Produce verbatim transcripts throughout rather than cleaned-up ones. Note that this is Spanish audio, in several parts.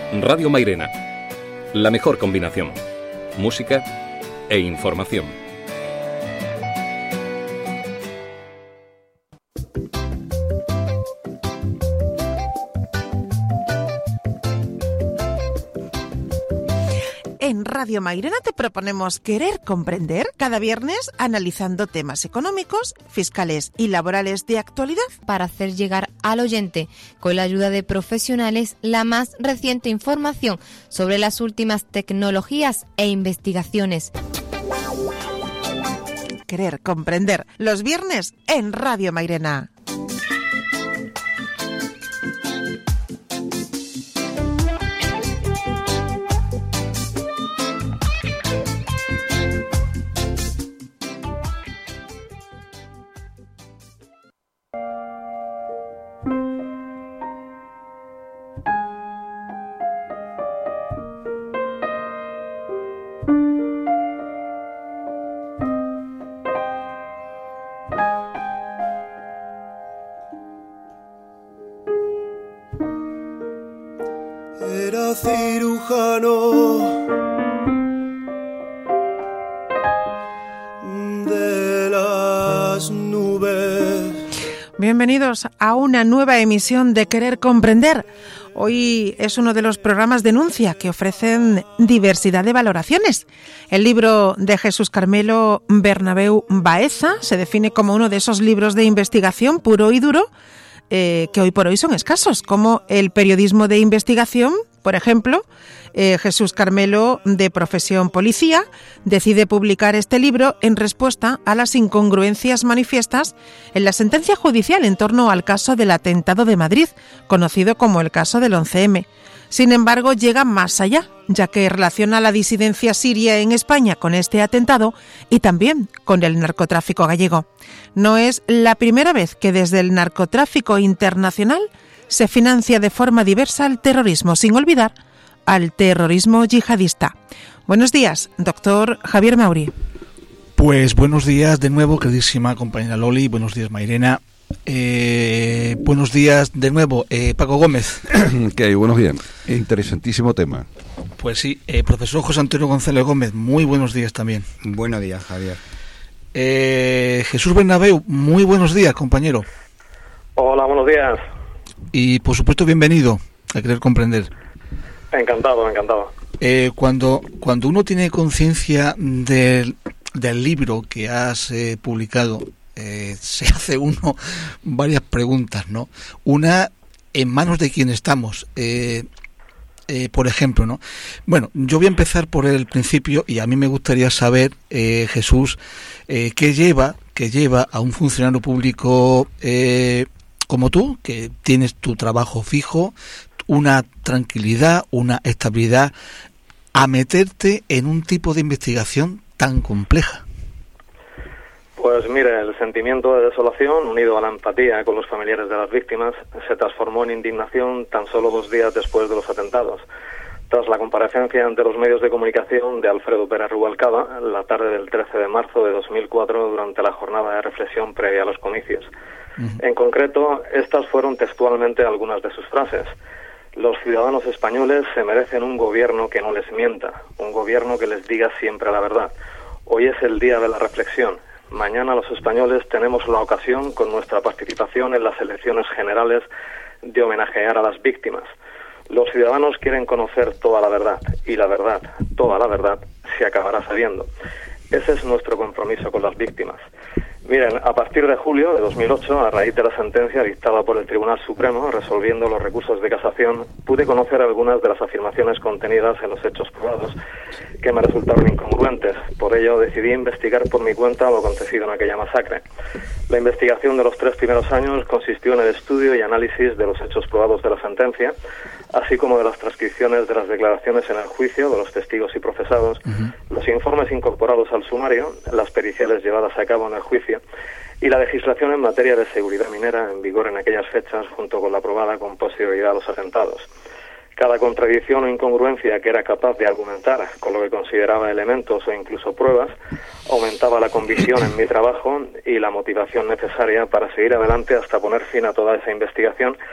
Radio Mairena, la mejor combinación, música e información. En Radio Mairena te proponemos Querer Comprender cada viernes analizando temas económicos, fiscales y laborales de actualidad para hacer llegar al oyente, con la ayuda de profesionales, la más reciente información sobre las últimas tecnologías e investigaciones. Querer Comprender, los viernes en Radio Mairena. Era cirujano de las nubes. Bienvenidos a una nueva emisión de Querer Comprender. Hoy es uno de los programas Denuncia que ofrecen diversidad de valoraciones. El libro de Jesús Carmelo Bernabéu Baeza se define como uno de esos libros de investigación puro y duro eh, que hoy por hoy son escasos, como el periodismo de investigación. Por ejemplo, eh, Jesús Carmelo, de profesión policía, decide publicar este libro en respuesta a las incongruencias manifiestas en la sentencia judicial en torno al caso del atentado de Madrid, conocido como el caso del once eme. Sin embargo, llega más allá, ya que relaciona la disidencia siria en España con este atentado y también con el narcotráfico gallego. No es la primera vez que desde el narcotráfico internacional se financia de forma diversa el terrorismo, sin olvidar al terrorismo yihadista. Buenos días, doctor Javier Mauri. Pues buenos días de nuevo, queridísima compañera Loli. Buenos días, Mairena. Eh, buenos días de nuevo, eh, Paco Gómez. Que buenos días. Interesantísimo tema. Pues sí, eh, profesor José Antonio González Gómez. Muy buenos días también. Buenos días, Javier. Eh, Jesús Bernabéu. Muy buenos días, compañero. Hola, buenos días. Y por supuesto, bienvenido a Querer Comprender. Encantado, encantado. Eh, cuando, cuando uno tiene conciencia del, del libro que has eh, publicado, eh, se hace uno varias preguntas, ¿no? Una, ¿en manos de quién estamos? Eh, eh, por ejemplo, ¿no? Bueno, yo voy a empezar por el principio y a mí me gustaría saber, eh, Jesús, eh, qué lleva, qué lleva a un funcionario público eh, como tú, que tienes tu trabajo fijo, una tranquilidad, una estabilidad, a meterte en un tipo de investigación tan compleja. Pues mire, el sentimiento de desolación, unido a la empatía con los familiares de las víctimas, se transformó en indignación tan solo dos días después de los atentados. Tras la comparecencia ante los medios de comunicación de Alfredo Pérez Rubalcaba, la tarde del trece de marzo de dos mil cuatro, durante la jornada de reflexión previa a los comicios. Uh-huh. En concreto, estas fueron textualmente algunas de sus frases. Los ciudadanos españoles se merecen un gobierno que no les mienta, un gobierno que les diga siempre la verdad. Hoy es el día de la reflexión. Mañana los españoles tenemos la ocasión, con nuestra participación en las elecciones generales, de homenajear a las víctimas. Los ciudadanos quieren conocer toda la verdad, y la verdad, toda la verdad, se acabará sabiendo. Ese es nuestro compromiso con las víctimas. Miren, a partir de julio de dos mil ocho, a raíz de la sentencia dictada por el Tribunal Supremo, resolviendo los recursos de casación, pude conocer algunas de las afirmaciones contenidas en los hechos probados que me resultaron incongruentes. Por ello, decidí investigar por mi cuenta lo acontecido en aquella masacre. La investigación de los tres primeros años consistió en el estudio y análisis de los hechos probados de la sentencia, así como de las transcripciones de las declaraciones en el juicio de los testigos y procesados, uh-huh. los informes incorporados al sumario, las periciales llevadas a cabo en el juicio y la legislación en materia de seguridad minera en vigor en aquellas fechas, junto con la aprobada con posterioridad a los atentados. Cada contradicción o incongruencia que era capaz de argumentar con lo que consideraba elementos o incluso pruebas aumentaba la convicción en mi trabajo y la motivación necesaria para seguir adelante hasta poner fin a toda esa investigación,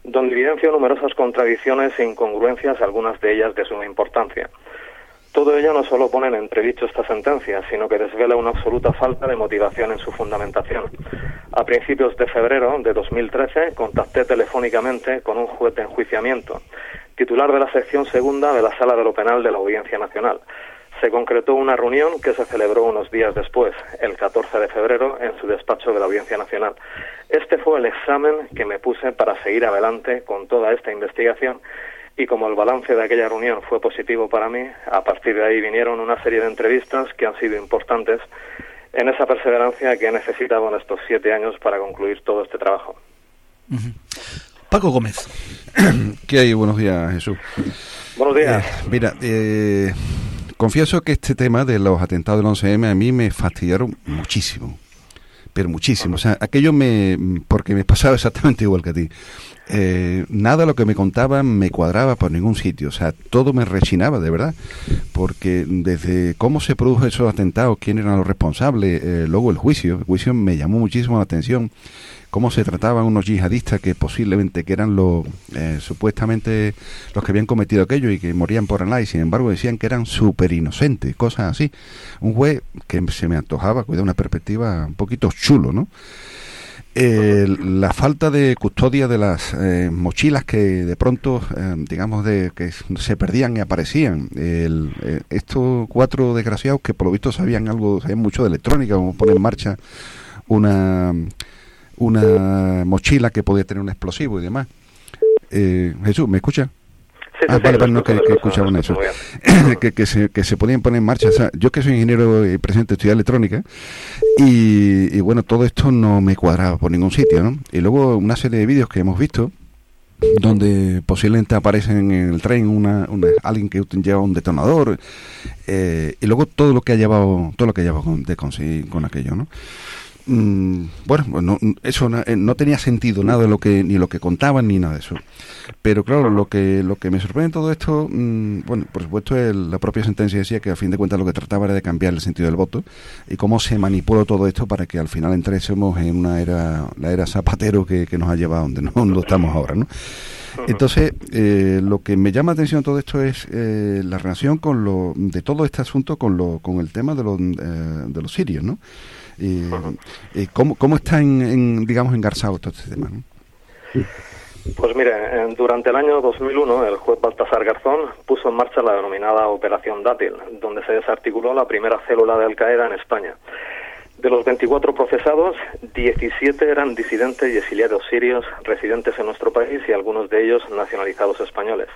donde evidencio numerosas contradicciones e incongruencias, algunas de ellas de suma importancia. Todo ello no solo pone en entredicho esta sentencia, sino que desvela una absoluta falta de motivación en su fundamentación. A principios de febrero de dos mil trece contacté telefónicamente con un juez de enjuiciamiento, titular de la sección segunda de la Sala de lo Penal de la Audiencia Nacional. Se concretó una reunión que se celebró unos días después, el catorce de febrero, en su despacho de la Audiencia Nacional. Este fue el examen que me puse para seguir adelante con toda esta investigación, y como el balance de aquella reunión fue positivo para mí, a partir de ahí vinieron una serie de entrevistas que han sido importantes en esa perseverancia que he necesitado en estos siete años para concluir todo este trabajo. Uh-huh. Paco Gómez. ¿Qué hay? Buenos días, Jesús. Buenos días. Eh, mira, eh, confieso que este tema de los atentados del once eme a mí me fastidiaron muchísimo, pero muchísimo. O sea, aquello me... porque me pasaba exactamente igual que a ti. Eh, nada de lo que me contaban me cuadraba por ningún sitio, o sea, todo me rechinaba de verdad, porque desde cómo se produjo esos atentados, quién eran los responsables, eh, luego el juicio, el juicio me llamó muchísimo la atención, cómo se trataban unos yihadistas que posiblemente que eran los eh, supuestamente los que habían cometido aquello y que morían por Allah, y sin embargo decían que eran súper inocentes, cosas así. Un juez que se me antojaba, cuidado, una perspectiva un poquito chulo, ¿no? Eh, la falta de custodia de las eh, mochilas que de pronto, eh, digamos, de que se perdían y aparecían. El, eh, estos cuatro desgraciados que por lo visto sabían algo, sabían mucho de electrónica, como poner en marcha una una mochila que podía tener un explosivo y demás. Eh, Jesús, ¿me escucha? Sí, ah, sí, vale, sí, vale, no, que, que escuchaban eso. que, que, se, que se podían poner en marcha. O sea, yo que soy ingeniero y presidente de estudiar electrónica, y, y bueno, todo esto no me cuadraba por ningún sitio, ¿no? Y luego una serie de vídeos que hemos visto, donde posiblemente aparecen en el tren una, una alguien que lleva un detonador, eh, y luego todo lo que ha llevado, todo lo que ha llevado con, de conseguir con aquello, ¿no? Mm, bueno, no, eso no, no tenía sentido nada de lo que ni lo que contaban ni nada de eso. Pero claro, lo que lo que me sorprende en todo esto, mmm, bueno, por supuesto el, la propia sentencia decía que a fin de cuentas lo que trataba era de cambiar el sentido del voto y cómo se manipuló todo esto para que al final entrésemos en una era, la era Zapatero que, que nos ha llevado donde no, no estamos ahora, ¿no? Entonces, eh, lo que me llama la atención de todo esto es eh, la relación con lo de todo este asunto con lo con el tema de los eh, de los sirios, ¿no? Y, y cómo, cómo está en, en, digamos, engarzado todo este tema, ¿no? Pues mire, durante el año dos mil uno el juez Baltasar Garzón puso en marcha la denominada Operación Dátil, donde se desarticuló la primera célula de Al-Qaeda en España. De los veinticuatro procesados, diecisiete eran disidentes y exiliados sirios residentes en nuestro país y algunos de ellos nacionalizados españoles.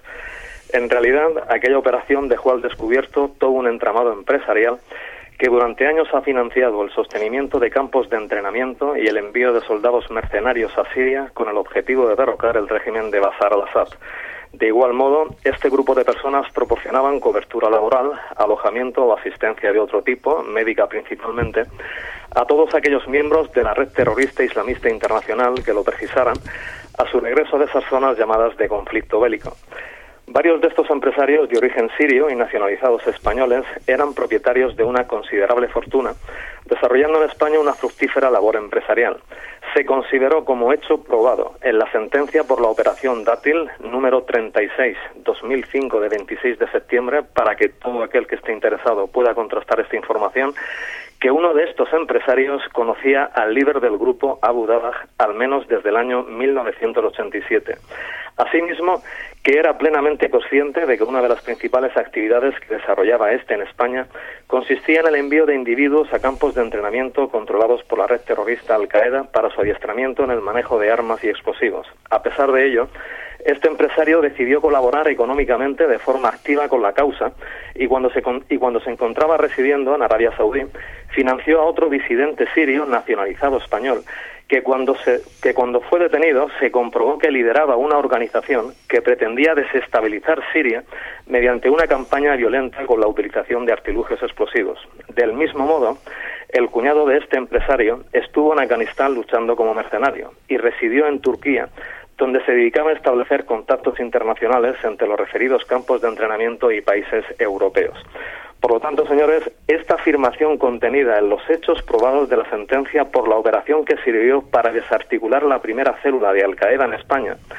En realidad, aquella operación dejó al descubierto todo un entramado empresarial que durante años ha financiado el sostenimiento de campos de entrenamiento y el envío de soldados mercenarios a Siria con el objetivo de derrocar el régimen de Bashar al-Assad. De igual modo, este grupo de personas proporcionaban cobertura laboral, alojamiento o asistencia de otro tipo, médica principalmente, a todos aquellos miembros de la red terrorista islamista internacional que lo precisaran a su regreso de esas zonas llamadas de conflicto bélico. Varios de estos empresarios de origen sirio y nacionalizados españoles eran propietarios de una considerable fortuna, desarrollando en España una fructífera labor empresarial. Se consideró como hecho probado en la sentencia por la Operación Dátil número treinta y seis barra dos mil cinco de veintiséis de septiembre, para que todo aquel que esté interesado pueda contrastar esta información, que uno de estos empresarios conocía al líder del grupo Abu Dabah al menos desde el año mil novecientos ochenta y siete. Asimismo, que era plenamente consciente de que una de las principales actividades que desarrollaba este en España consistía en el envío de individuos a campos de entrenamiento controlados por la red terrorista Al-Qaeda para su adiestramiento en el manejo de armas y explosivos. A pesar de ello, este empresario decidió colaborar económicamente de forma activa con la causa y cuando se con, y cuando se encontraba residiendo en Arabia Saudí, financió a otro disidente sirio nacionalizado español que cuando se que cuando fue detenido se comprobó que lideraba una organización que pretendía desestabilizar Siria mediante una campaña violenta con la utilización de artilugios explosivos. Del mismo modo, el cuñado de este empresario estuvo en Afganistán luchando como mercenario y residió en Turquía, donde se dedicaba a establecer contactos internacionales entre los referidos campos de entrenamiento y países europeos. Por lo tanto, señores, esta afirmación contenida en los hechos probados de la sentencia por la operación que sirvió para desarticular la primera célula de Al-Qaeda en España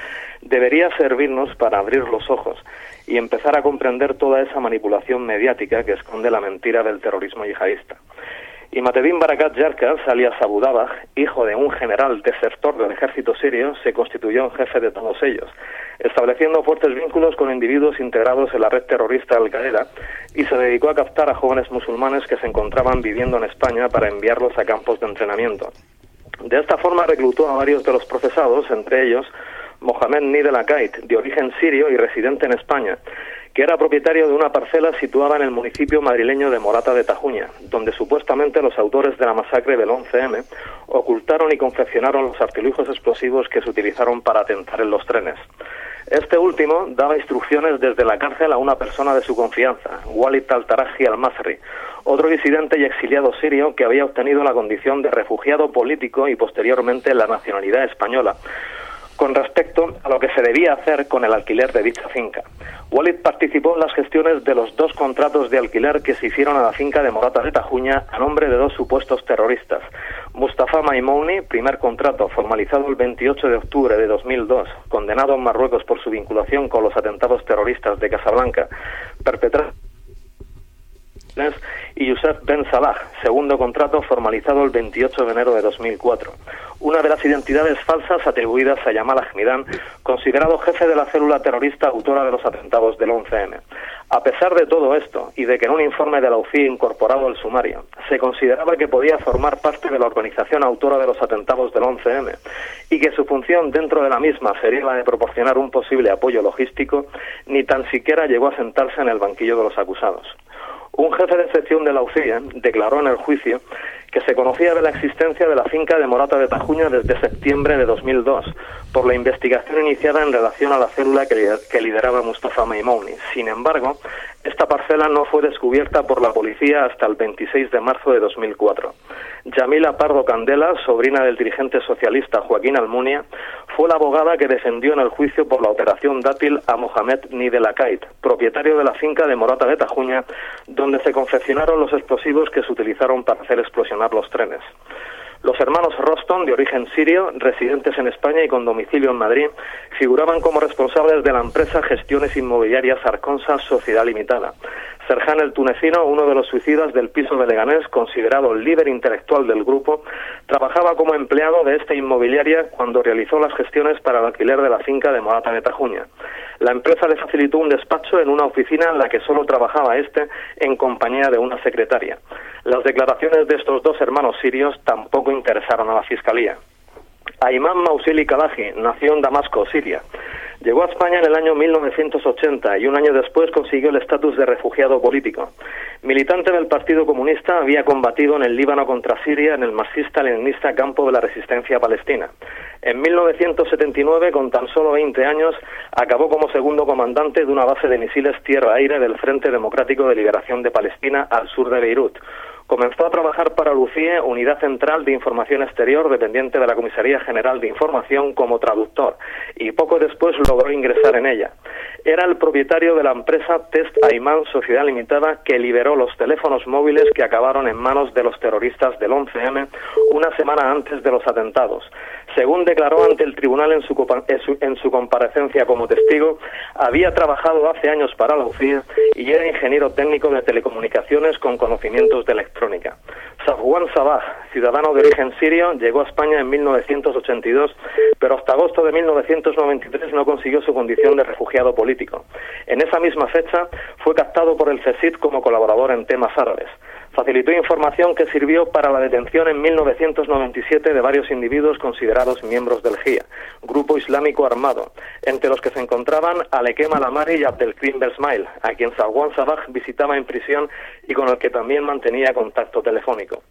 debería servirnos para abrir los ojos y empezar a comprender toda esa manipulación mediática que esconde la mentira del terrorismo yihadista. Imatedin Barakat Yarkas, alias Abu Dabah, hijo de un general desertor del ejército sirio, se constituyó en jefe de todos ellos, estableciendo fuertes vínculos con individuos integrados en la red terrorista Al-Qaeda, y se dedicó a captar a jóvenes musulmanes que se encontraban viviendo en España para enviarlos a campos de entrenamiento. De esta forma reclutó a varios de los procesados, entre ellos Mohamed Nidel Akait, de origen sirio y residente en España, que era propietario de una parcela situada en el municipio madrileño de Morata de Tajuña, donde supuestamente los autores de la masacre del once eme ocultaron y confeccionaron los artilugios explosivos que se utilizaron para atentar en los trenes. Este último daba instrucciones desde la cárcel a una persona de su confianza, Walid al-Taraji al-Masri, otro disidente y exiliado sirio que había obtenido la condición de refugiado político y posteriormente la nacionalidad española, con respecto a lo que se debía hacer con el alquiler de dicha finca. Walid participó en las gestiones de los dos contratos de alquiler que se hicieron a la finca de Morata de Tajuña a nombre de dos supuestos terroristas. Mustafa Maimouni, primer contrato formalizado el veintiocho de octubre de dos mil dos, condenado en Marruecos por su vinculación con los atentados terroristas de Casablanca, perpetrados, y Youssef Ben Salah, segundo contrato formalizado el veintiocho de enero de dos mil cuatro. Una de las identidades falsas atribuidas a Yamal Ahmidan, considerado jefe de la célula terrorista autora de los atentados del once eme. A pesar de todo esto, y de que en un informe de la U C I incorporado al sumario, se consideraba que podía formar parte de la organización autora de los atentados del once eme, y que su función dentro de la misma sería la de proporcionar un posible apoyo logístico, ni tan siquiera llegó a sentarse en el banquillo de los acusados. Un jefe de sección de la U C I declaró en el juicio que se conocía de la existencia de la finca de Morata de Tajuña desde septiembre de dos mil dos, por la investigación iniciada en relación a la célula que lideraba Mustafa Maimouni. Sin embargo, esta parcela no fue descubierta por la policía hasta el veintiséis de marzo de dos mil cuatro. Yamila Pardo Candela, sobrina del dirigente socialista Joaquín Almunia, fue la abogada que defendió en el juicio por la operación Dátil a Mohamed Nidel Akait, propietario de la finca de Morata de Tajuña, donde se confeccionaron los explosivos que se utilizaron para hacer explosionar los trenes. Los hermanos Roston, de origen sirio, residentes en España y con domicilio en Madrid, figuraban como responsables de la empresa Gestiones Inmobiliarias Arconsa Sociedad Limitada. Serjan el tunecino, uno de los suicidas del piso de Leganés, considerado el líder intelectual del grupo, trabajaba como empleado de esta inmobiliaria cuando realizó las gestiones para el alquiler de la finca de Morata de Tajuña. La empresa le facilitó un despacho en una oficina en la que solo trabajaba este en compañía de una secretaria. Las declaraciones de estos dos hermanos sirios tampoco interesaron a la Fiscalía. Ayman Mausili Kadaji nació en Damasco, Siria. Llegó a España en el año mil novecientos ochenta y un año después consiguió el estatus de refugiado político. Militante del Partido Comunista, había combatido en el Líbano contra Siria en el marxista-leninista campo de la resistencia palestina. En mil novecientos setenta y nueve, con tan solo veinte años, acabó como segundo comandante de una base de misiles tierra-aire del Frente Democrático de Liberación de Palestina al sur de Beirut. Comenzó a trabajar para la U C I E, Unidad Central de Información Exterior, dependiente de la Comisaría General de Información, como traductor, y poco después logró ingresar en ella. Era el propietario de la empresa Test Ayman Sociedad Limitada, que liberó los teléfonos móviles que acabaron en manos de los terroristas del once eme una semana antes de los atentados. Según declaró ante el tribunal en su, en su, en su comparecencia como testigo, había trabajado hace años para la U C I E y era ingeniero técnico de telecomunicaciones con conocimientos de electrónica. Safwan Sabah, ciudadano de origen sirio, llegó a España en mil novecientos ochenta y dos, pero hasta agosto de mil novecientos noventa y tres no consiguió su condición de refugiado político. En esa misma fecha fue captado por el C S I D como colaborador en temas árabes. Facilitó información que sirvió para la detención en mil novecientos noventa y siete de varios individuos considerados miembros del G I A, grupo islámico armado, entre los que se encontraban Alekem Alamari y Abdelkrim Besmail, a quien Safwan Sabah visitaba en prisión y con el que también mantenía contacto telefónico.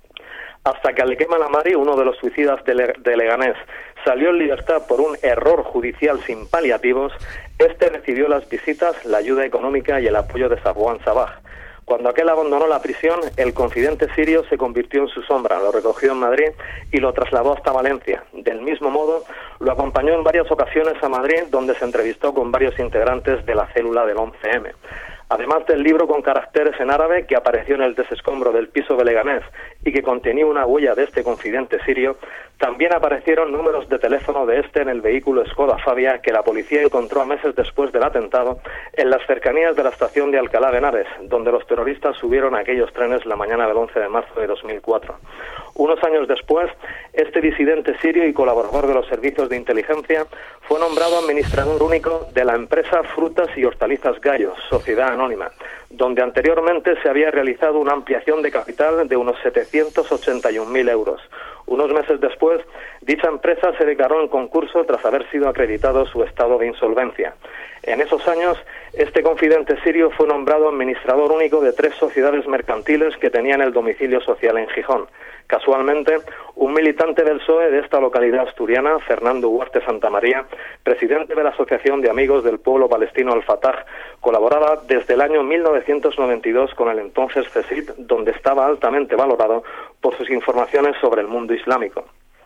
Hasta que Alekem Alamari, uno de los suicidas de, Le- de Leganés, salió en libertad por un error judicial sin paliativos, este recibió las visitas, la ayuda económica y el apoyo de Safwan Sabah. Cuando aquel abandonó la prisión, el confidente sirio se convirtió en su sombra, lo recogió en Madrid y lo trasladó hasta Valencia. Del mismo modo, lo acompañó en varias ocasiones a Madrid, donde se entrevistó con varios integrantes de la célula del once eme. Además del libro con caracteres en árabe que apareció en el desescombro del piso de Leganés y que contenía una huella de este confidente sirio, también aparecieron números de teléfono de este en el vehículo Skoda Fabia que la policía encontró meses después del atentado en las cercanías de la estación de Alcalá de Henares, donde los terroristas subieron a aquellos trenes la mañana del once de marzo de dos mil cuatro. Unos años después, este disidente sirio y colaborador de los servicios de inteligencia fue nombrado administrador único de la empresa Frutas y Hortalizas Gallos, sociedad anónima, donde anteriormente se había realizado una ampliación de capital de unos setecientos ochenta y un mil euros. Unos meses después, dicha empresa se declaró en concurso tras haber sido acreditado su estado de insolvencia. En esos años, este confidente sirio fue nombrado administrador único de tres sociedades mercantiles que tenían el domicilio social en Gijón. Casualmente, un militante del P S O E de esta localidad asturiana, Fernando Huarte Santamaría, presidente de la Asociación de Amigos del Pueblo Palestino Al-Fatah, colaboraba desde el año mil novecientos noventa y dos con el entonces C S I P, donde estaba altamente valorado por sus informaciones sobre el mundo islámico.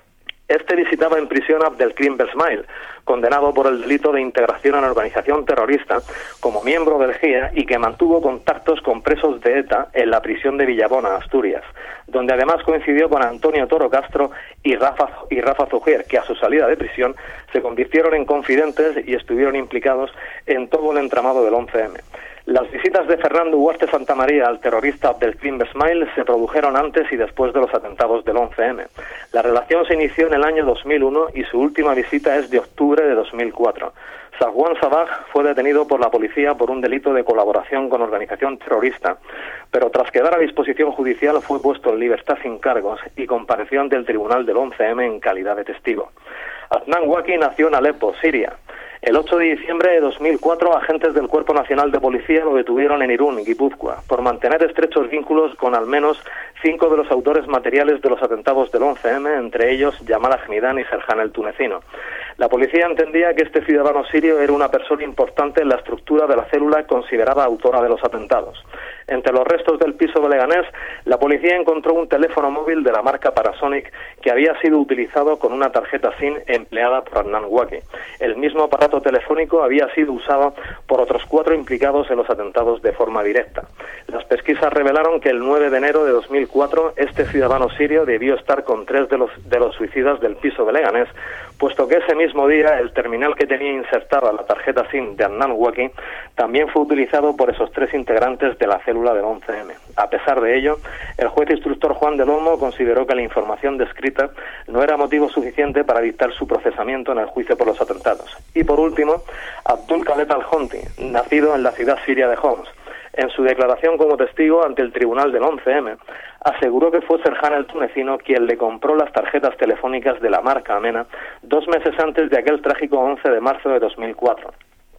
Este visitaba en prisión a Abdelkrim Besmail, condenado por el delito de integración en organización terrorista como miembro del G I A y que mantuvo contactos con presos de ETA en la prisión de Villabona, Asturias, donde además coincidió con Antonio Toro Castro y Rafa, y Rafa Zugier, que a su salida de prisión se convirtieron en confidentes y estuvieron implicados en todo el entramado del once eme. Las visitas de Fernando Huarte Santamaría al terrorista Abdelkrim Besmail se produjeron antes y después de los atentados del once eme. La relación se inició en el año dos mil uno y su última visita es de octubre de dos mil cuatro. Safwan Sabah fue detenido por la policía por un delito de colaboración con organización terrorista, pero tras quedar a disposición judicial fue puesto en libertad sin cargos y compareció ante el tribunal del once eme en calidad de testigo. Adnan Waki nació en Alepo, Siria. El ocho de diciembre de dos mil cuatro, agentes del Cuerpo Nacional de Policía lo detuvieron en Irún, Guipúzcoa, por mantener estrechos vínculos con al menos cinco de los autores materiales de los atentados del once eme, entre ellos Yamal Ahmidán y Serhan el Tunecino. La policía entendía que este ciudadano sirio era una persona importante en la estructura de la célula considerada autora de los atentados. Entre los restos del piso de Leganés, la policía encontró un teléfono móvil de la marca Parasonic que había sido utilizado con una tarjeta SIM empleada por Adnan Waki. El mismo aparato telefónico había sido usado por otros cuatro implicados en los atentados de forma directa. Las pesquisas revelaron que el nueve de enero de dos mil cuatro este ciudadano sirio debió estar con tres de los, de los suicidas del piso de Leganés, puesto que ese mismo día el terminal que tenía insertada la tarjeta SIM de Adnan Waki también fue utilizado por esos tres integrantes de la célula del once eme. A pesar de ello, el juez instructor Juan del Olmo consideró que la información descrita no era motivo suficiente para dictar su procesamiento en el juicio por los atentados. Y por último, Abdul Khaled Al-Honti, nacido en la ciudad siria de Homs, en su declaración como testigo ante el tribunal del once eme, aseguró que fue Serhan el Tunecino quien le compró las tarjetas telefónicas de la marca Amena dos meses antes de aquel trágico once de marzo de dos mil cuatro.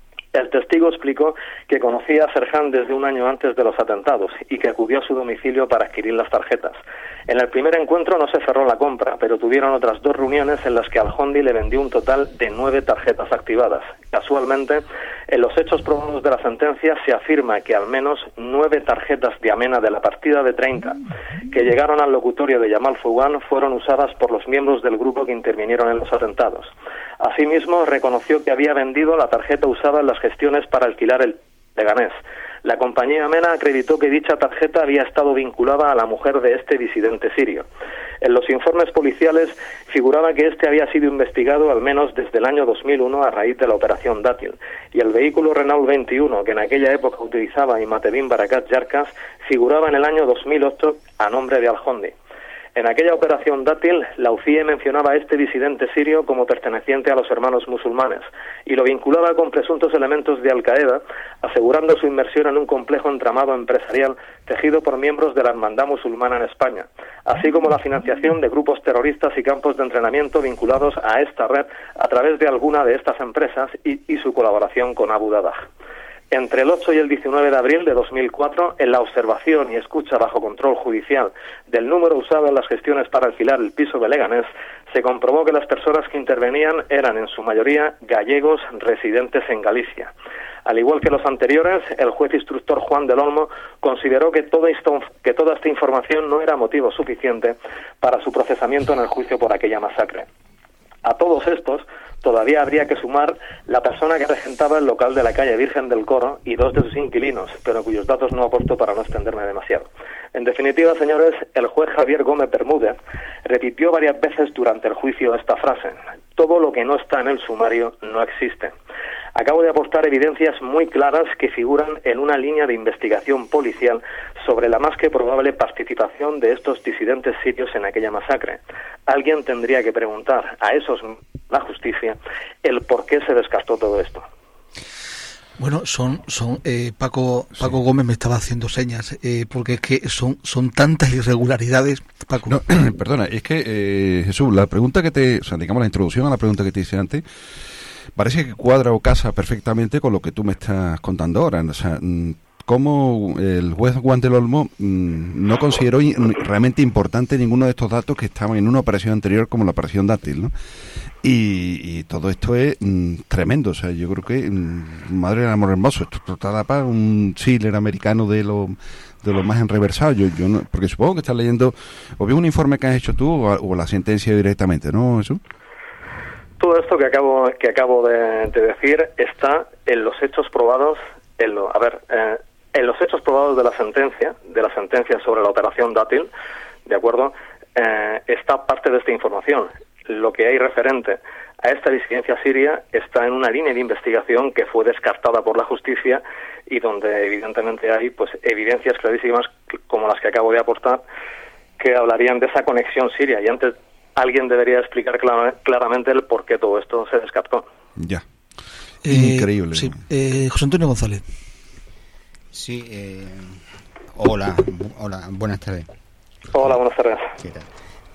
El testigo explicó que conocía a Serhan desde un año antes de los atentados y que acudió a su domicilio para adquirir las tarjetas. En el primer encuentro no se cerró la compra, pero tuvieron otras dos reuniones en las que Al-Hondi le vendió un total de nueve tarjetas activadas. Casualmente, en los hechos probados de la sentencia se afirma que al menos nueve tarjetas de Amena de la partida de treinta que llegaron al locutorio de Yamal Fougan fueron usadas por los miembros del grupo que intervinieron en los atentados. Asimismo, reconoció que había vendido la tarjeta usada en las gestiones para alquilar el Leganés. La compañía Amena acreditó que dicha tarjeta había estado vinculada a la mujer de este disidente sirio. En los informes policiales figuraba que este había sido investigado al menos desde el año dos mil uno a raíz de la operación Dátil, y el vehículo Renault veintiuno que en aquella época utilizaba Imatebin Barakat Yarkas figuraba en el año dos mil ocho a nombre de Al-Hondi. En aquella operación Dátil, la U C I E mencionaba a este disidente sirio como perteneciente a los hermanos musulmanes y lo vinculaba con presuntos elementos de Al-Qaeda, asegurando su inmersión en un complejo entramado empresarial tejido por miembros de la Hermandad Musulmana en España, así como la financiación de grupos terroristas y campos de entrenamiento vinculados a esta red a través de alguna de estas empresas y, y su colaboración con Abu Dadah. Entre el ocho y el diecinueve de abril de dos mil cuatro, en la observación y escucha bajo control judicial del número usado en las gestiones para alquilar el piso de Leganés, se comprobó que las personas que intervenían eran en su mayoría gallegos residentes en Galicia. Al igual que los anteriores, el juez instructor Juan del Olmo consideró que toda, esto, que toda esta información no era motivo suficiente para su procesamiento en el juicio por aquella masacre. A todos estos todavía habría que sumar la persona que regentaba el local de la calle Virgen del Coro y dos de sus inquilinos, pero cuyos datos no aporto para no extenderme demasiado. En definitiva, señores, el juez Javier Gómez Bermúdez repitió varias veces durante el juicio esta frase: todo lo que no está en el sumario no existe. Acabo de aportar evidencias muy claras que figuran en una línea de investigación policial sobre la más que probable participación de estos disidentes sirios en aquella masacre. Alguien tendría que preguntar a esos, la justicia, el por qué se descartó todo esto. Bueno, son, son eh, Paco, Paco sí. Gómez me estaba haciendo señas, eh, porque es que son, son tantas irregularidades, Paco. No, perdona, es que, eh, Jesús, la pregunta que te, o sea, digamos la introducción a la pregunta que te hice antes, parece que cuadra o casa perfectamente con lo que tú me estás contando ahora. O sea, cómo el juez Juan del Olmo no consideró realmente importante ninguno de estos datos que estaban en una operación anterior como la operación Dátil, ¿no? Y, y todo esto es mm, tremendo. O sea, yo creo que, mm, madre del amor hermoso, esto está para un thriller americano de lo de los más enreversados. Yo, yo no, porque supongo que estás leyendo o bien un informe que has hecho tú o, o la sentencia directamente, ¿no, Jesús? Todo esto que acabo que acabo de, de decir está en los hechos probados, en lo, a ver, eh, en los hechos probados de la sentencia, de la sentencia sobre la operación Dátil, ¿de acuerdo? Eh, está parte de esta información. Lo que hay referente a esta disidencia siria está en una línea de investigación que fue descartada por la justicia y donde evidentemente hay pues evidencias clarísimas como las que acabo de aportar que hablarían de esa conexión siria. Y antes alguien debería explicar clar- claramente el por qué todo esto se descartó. Ya. Eh, Increíble. Sí. Eh, José Antonio González. Sí, eh, hola, hola, buenas tardes. Hola, buenas tardes. ¿Qué tal?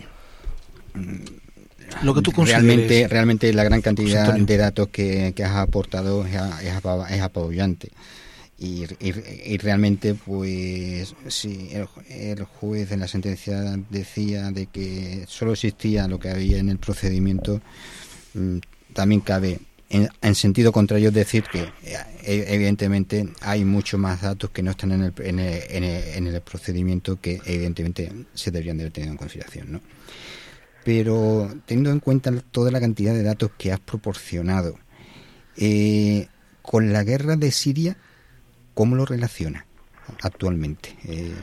Lo que tú realmente, realmente la gran cantidad de datos que, que has aportado es, es, es apabullante. Y, y, y realmente, pues, sí, el, el juez en la sentencia decía de que solo existía lo que había en el procedimiento. Mmm, también cabe, en, en sentido contrario, decir que evidentemente hay muchos más datos que no están en el, en el, en el, en el procedimiento que evidentemente se deberían de haber tenido en consideración, ¿no? Pero teniendo en cuenta toda la cantidad de datos que has proporcionado, eh, con la guerra de Siria, ¿cómo lo relaciona actualmente, eh,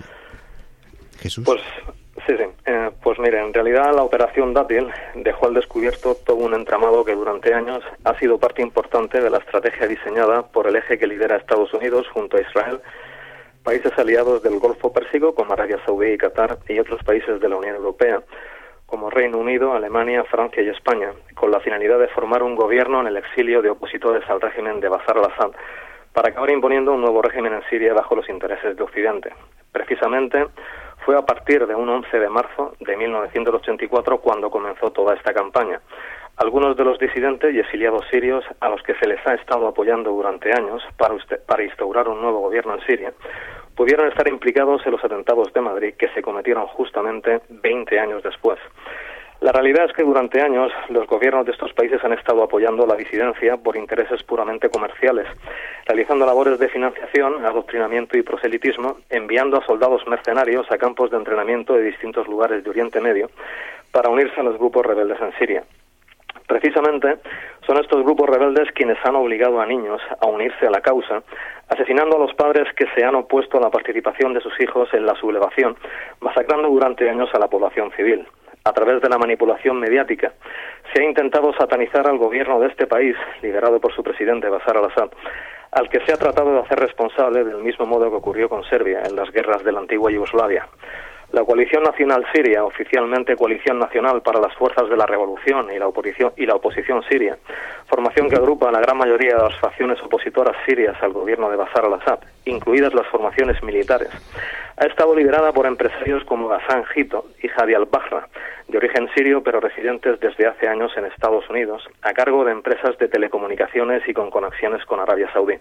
Jesús? Pues sí, sí. Eh, pues mire, en realidad la operación Dátil dejó al descubierto todo un entramado que durante años ha sido parte importante de la estrategia diseñada por el eje que lidera Estados Unidos junto a Israel, países aliados del Golfo Pérsico como Arabia Saudí y Qatar y otros países de la Unión Europea, como Reino Unido, Alemania, Francia y España, con la finalidad de formar un gobierno en el exilio de opositores al régimen de Bashar al-Assad, para acabar imponiendo un nuevo régimen en Siria bajo los intereses de Occidente. Precisamente fue a partir de un once de marzo de mil novecientos ochenta y cuatro cuando comenzó toda esta campaña. Algunos de los disidentes y exiliados sirios a los que se les ha estado apoyando durante años para, usted, para instaurar un nuevo gobierno en Siria pudieron estar implicados en los atentados de Madrid que se cometieron justamente veinte años después. La realidad es que durante años los gobiernos de estos países han estado apoyando la disidencia por intereses puramente comerciales, realizando labores de financiación, adoctrinamiento y proselitismo, enviando a soldados mercenarios a campos de entrenamiento de distintos lugares de Oriente Medio para unirse a los grupos rebeldes en Siria. Precisamente son estos grupos rebeldes quienes han obligado a niños a unirse a la causa, asesinando a los padres que se han opuesto a la participación de sus hijos en la sublevación, masacrando durante años a la población civil. A través de la manipulación mediática, se ha intentado satanizar al gobierno de este país, liderado por su presidente Bashar al-Assad, al que se ha tratado de hacer responsable del mismo modo que ocurrió con Serbia en las guerras de la antigua Yugoslavia. La Coalición Nacional Siria, oficialmente Coalición Nacional para las Fuerzas de la Revolución y la Oposición, y la oposición Siria, formación que agrupa a la gran mayoría de las facciones opositoras sirias al gobierno de Bashar al-Assad, incluidas las formaciones militares, ha estado liderada por empresarios como Ghassan Jito y Hadi al-Bahra, de origen sirio pero residentes desde hace años en Estados Unidos, a cargo de empresas de telecomunicaciones y con conexiones con Arabia Saudí.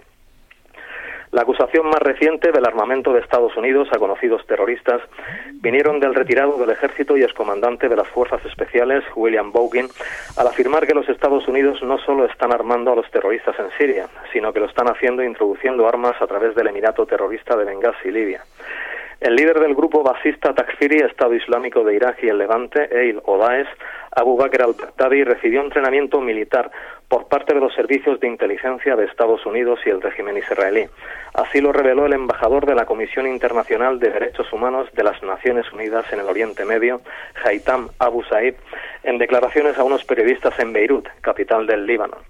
La acusación más reciente del armamento de Estados Unidos a conocidos terroristas vinieron del retirado del ejército y excomandante de las fuerzas especiales, William Vaughan, al afirmar que los Estados Unidos no solo están armando a los terroristas en Siria, sino que lo están haciendo introduciendo armas a través del Emirato terrorista de Benghazi, Libia. El líder del grupo basista Takfiri, Estado Islámico de Irak y el Levante, Eil o Daesh, Abu Bakr al-Baghdadi, recibió entrenamiento militar por parte de los servicios de inteligencia de Estados Unidos y el régimen israelí. Así lo reveló el embajador de la Comisión Internacional de Derechos Humanos de las Naciones Unidas en el Oriente Medio, Haytham Abu Said, en declaraciones a unos periodistas en Beirut, capital del Líbano.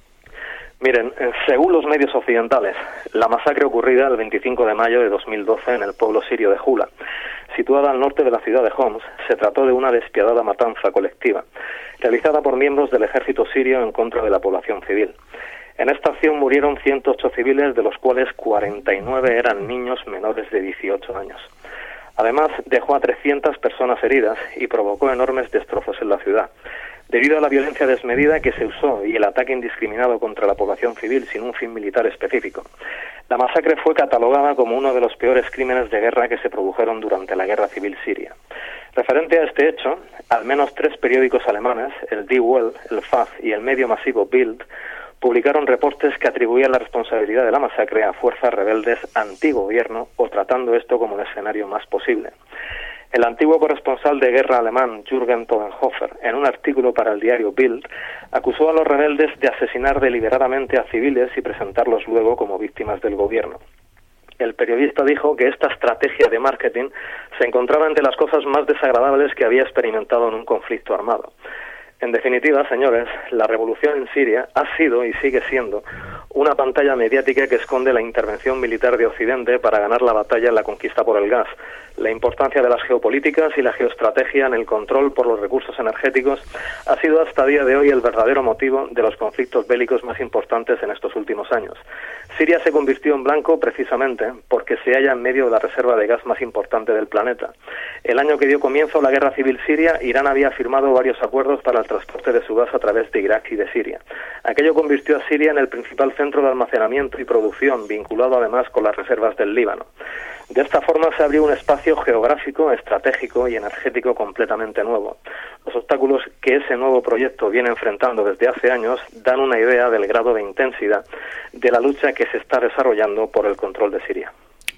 Miren, según los medios occidentales, la masacre ocurrida el veinticinco de mayo de dos mil doce en el pueblo sirio de Jula, situada al norte de la ciudad de Homs, se trató de una despiadada matanza colectiva, realizada por miembros del ejército sirio en contra de la población civil. En esta acción murieron ciento ocho civiles, de los cuales cuarenta y nueve eran niños menores de dieciocho años. Además, dejó a trescientas personas heridas y provocó enormes destrozos en la ciudad. Debido a la violencia desmedida que se usó y el ataque indiscriminado contra la población civil sin un fin militar específico, la masacre fue catalogada como uno de los peores crímenes de guerra que se produjeron durante la Guerra Civil Siria. Referente a este hecho, al menos tres periódicos alemanes, el Die Welt, el F A Z y el medio masivo Bild, publicaron reportes que atribuían la responsabilidad de la masacre a fuerzas rebeldes antigobierno o tratando esto como el escenario más posible. El antiguo corresponsal de guerra alemán Jürgen Todenhofer, en un artículo para el diario Bild, acusó a los rebeldes de asesinar deliberadamente a civiles y presentarlos luego como víctimas del gobierno. El periodista dijo que esta estrategia de marketing se encontraba entre las cosas más desagradables que había experimentado en un conflicto armado. En definitiva, señores, la revolución en Siria ha sido y sigue siendo una pantalla mediática que esconde la intervención militar de Occidente para ganar la batalla en la conquista por el gas, la importancia de las geopolíticas y la geoestrategia en el control por los recursos energéticos ha sido hasta el día de hoy el verdadero motivo de los conflictos bélicos más importantes en estos últimos años. Siria se convirtió en blanco precisamente porque se halla en medio de la reserva de gas más importante del planeta. El año que dio comienzo la guerra civil siria, Irán había firmado varios acuerdos para el transporte de su gas a través de Irak y de Siria. Aquello convirtió a Siria en el principal centro de almacenamiento y producción, vinculado además con las reservas del Líbano. De esta forma se abrió un espacio geográfico, estratégico y energético completamente nuevo. Los obstáculos que ese nuevo proyecto viene enfrentando desde hace años dan una idea del grado de intensidad de la lucha que se está desarrollando por el control de Siria.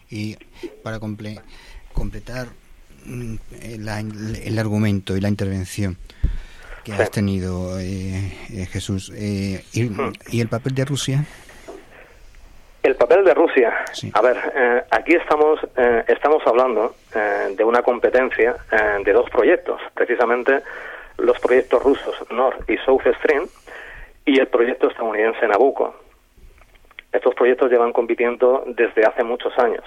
Y para comple- completar mm, la, el argumento y la intervención que sí. has tenido, eh, eh, Jesús, eh, y, hmm. ¿y el papel de Rusia? El papel de Rusia, sí. a ver, eh, aquí estamos eh, estamos hablando eh, de una competencia eh, de dos proyectos, precisamente los proyectos rusos Nord y South Stream y el proyecto estadounidense Nabucco. Estos proyectos llevan compitiendo desde hace muchos años.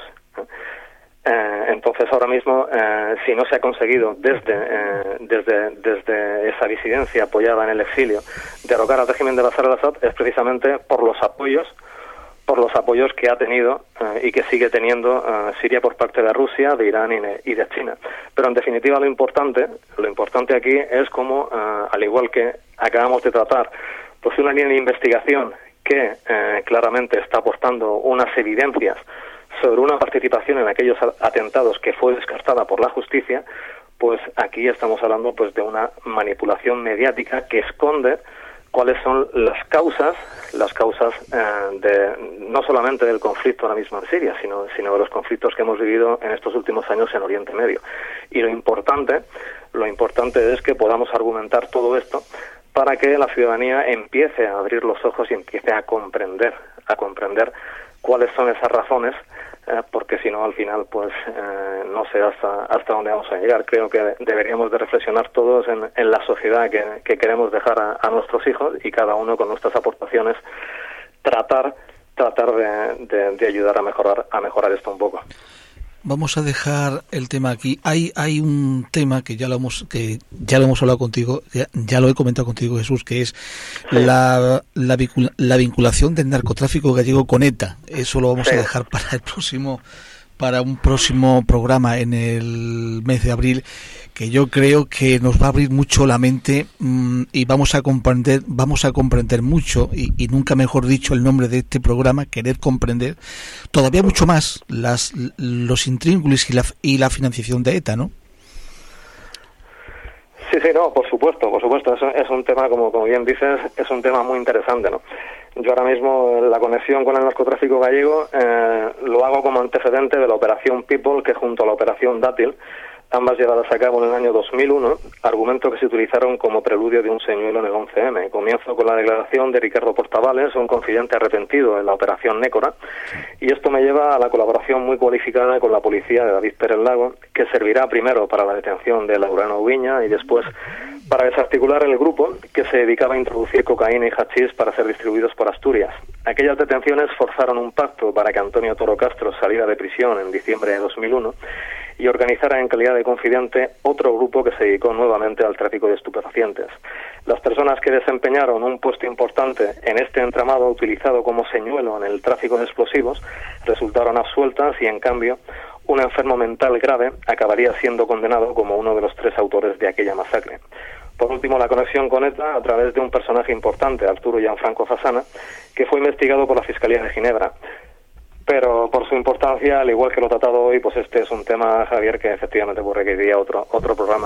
Eh, entonces ahora mismo, eh, si no se ha conseguido desde, eh, desde, desde esa disidencia apoyada en el exilio derrocar al régimen de Bashar al-Assad, es precisamente por los apoyos por los apoyos que ha tenido eh, y que sigue teniendo eh, Siria por parte de Rusia, de Irán y de, y de China. Pero en definitiva lo importante, lo importante aquí es como, eh, al igual que acabamos de tratar, pues una línea de investigación que eh, claramente está aportando unas evidencias sobre una participación en aquellos atentados que fue descartada por la justicia, pues aquí estamos hablando pues de una manipulación mediática que esconde cuáles son las causas, las causas eh, de no solamente del conflicto ahora mismo en Siria, sino, sino de los conflictos que hemos vivido en estos últimos años en Oriente Medio. Y lo importante, lo importante es que podamos argumentar todo esto para que la ciudadanía empiece a abrir los ojos y empiece a comprender, a comprender cuáles son esas razones, eh, porque si no al final pues eh, no sé hasta hasta dónde vamos a llegar. Creo que deberíamos de reflexionar todos en, en la sociedad que, que queremos dejar a, a nuestros hijos y cada uno con nuestras aportaciones tratar tratar de, de, de ayudar a mejorar a mejorar esto un poco. Vamos a dejar el tema aquí. Hay hay un tema que ya lo hemos que ya lo hemos hablado contigo, ya, ya lo he comentado contigo, Jesús, que es sí. la, la vincula, la vinculación del narcotráfico gallego con ETA. Eso lo vamos sí. a dejar para el próximo para un próximo programa en el mes de abril, que yo creo que nos va a abrir mucho la mente mmm, y vamos a comprender vamos a comprender mucho y, y nunca mejor dicho el nombre de este programa, querer comprender todavía mucho más las los intríngulis y la, y la financiación de ETA, ¿no? Sí, sí, no, por supuesto, por supuesto, es, es un tema, como, como bien dices, es un tema muy interesante, ¿no? Yo ahora mismo la conexión con el narcotráfico gallego eh, lo hago como antecedente de la Operación People, que junto a la Operación Dátil, ambas llevadas a cabo en el año dos mil uno, argumentos que se utilizaron como preludio de un señuelo en el once eme. Comienzo con la declaración de Ricardo Portavales, un confidente arrepentido en la Operación Nécora, y esto me lleva a la colaboración muy cualificada con la policía de David Pérez Lago, que servirá primero para la detención de Laurano Ubiña y después para desarticular el grupo que se dedicaba a introducir cocaína y hachís para ser distribuidos por Asturias. Aquellas detenciones forzaron un pacto para que Antonio Toro Castro saliera de prisión en diciembre de dos mil uno y organizara en calidad de confidente otro grupo que se dedicó nuevamente al tráfico de estupefacientes. Las personas que desempeñaron un puesto importante en este entramado utilizado como señuelo en el tráfico de explosivos resultaron absueltas y, en cambio, un enfermo mental grave acabaría siendo condenado como uno de los tres autores de aquella masacre. Por último, la conexión con ETA a través de un personaje importante, Arturo Gianfranco Fasana, que fue investigado por la Fiscalía de Ginebra. Pero por su importancia, al igual que lo tratado hoy, pues este es un tema, Javier, que efectivamente pues requeriría otro otro programa.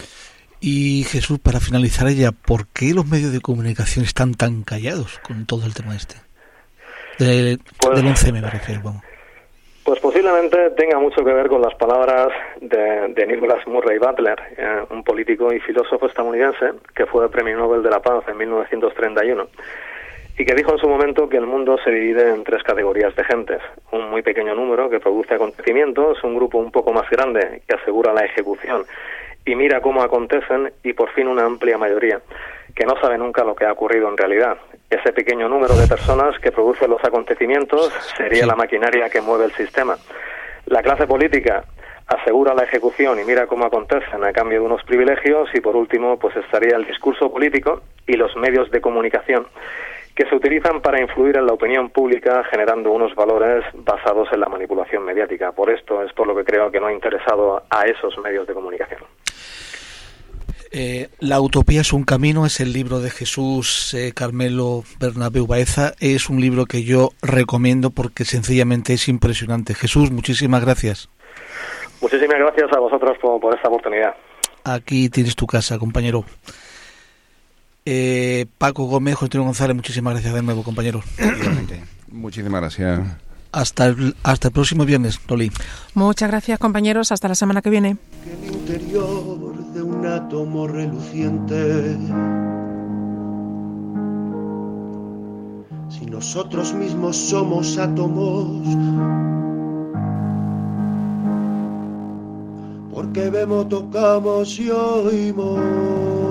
Y Jesús, para finalizar ya, ¿por qué los medios de comunicación están tan callados con todo el tema este? De, pues, del once eme me refiero, vamos. Pues posiblemente tenga mucho que ver con las palabras de, de Nicholas Murray Butler, eh, un político y filósofo estadounidense que fue Premio Nobel de la Paz en mil novecientos treinta y uno. Y que dijo en su momento que el mundo se divide en tres categorías de gentes. Un muy pequeño número que produce acontecimientos, un grupo un poco más grande que asegura la ejecución y mira cómo acontecen, y por fin una amplia mayoría que no sabe nunca lo que ha ocurrido en realidad. Ese pequeño número de personas que produce los acontecimientos sería la maquinaria que mueve el sistema. La clase política asegura la ejecución y mira cómo acontecen a cambio de unos privilegios, y por último pues estaría el discurso político y los medios de comunicación que se utilizan para influir en la opinión pública, generando unos valores basados en la manipulación mediática. Por esto es por lo que creo que no ha interesado a esos medios de comunicación. Eh, La utopía es un camino es el libro de Jesús eh, Carmelo Bernabeu Baeza. Es un libro que yo recomiendo porque sencillamente es impresionante. Jesús, muchísimas gracias. Muchísimas gracias a vosotros por, por esta oportunidad. Aquí tienes tu casa, compañero. Eh, Paco Gómez, José Antonio González, muchísimas gracias de nuevo, compañero. Muchísimas gracias. Hasta el, hasta el próximo viernes, Loli. Muchas gracias, compañeros. Hasta la semana que viene. El interior de un átomo reluciente. Si nosotros mismos somos átomos, porque vemos, tocamos y oímos.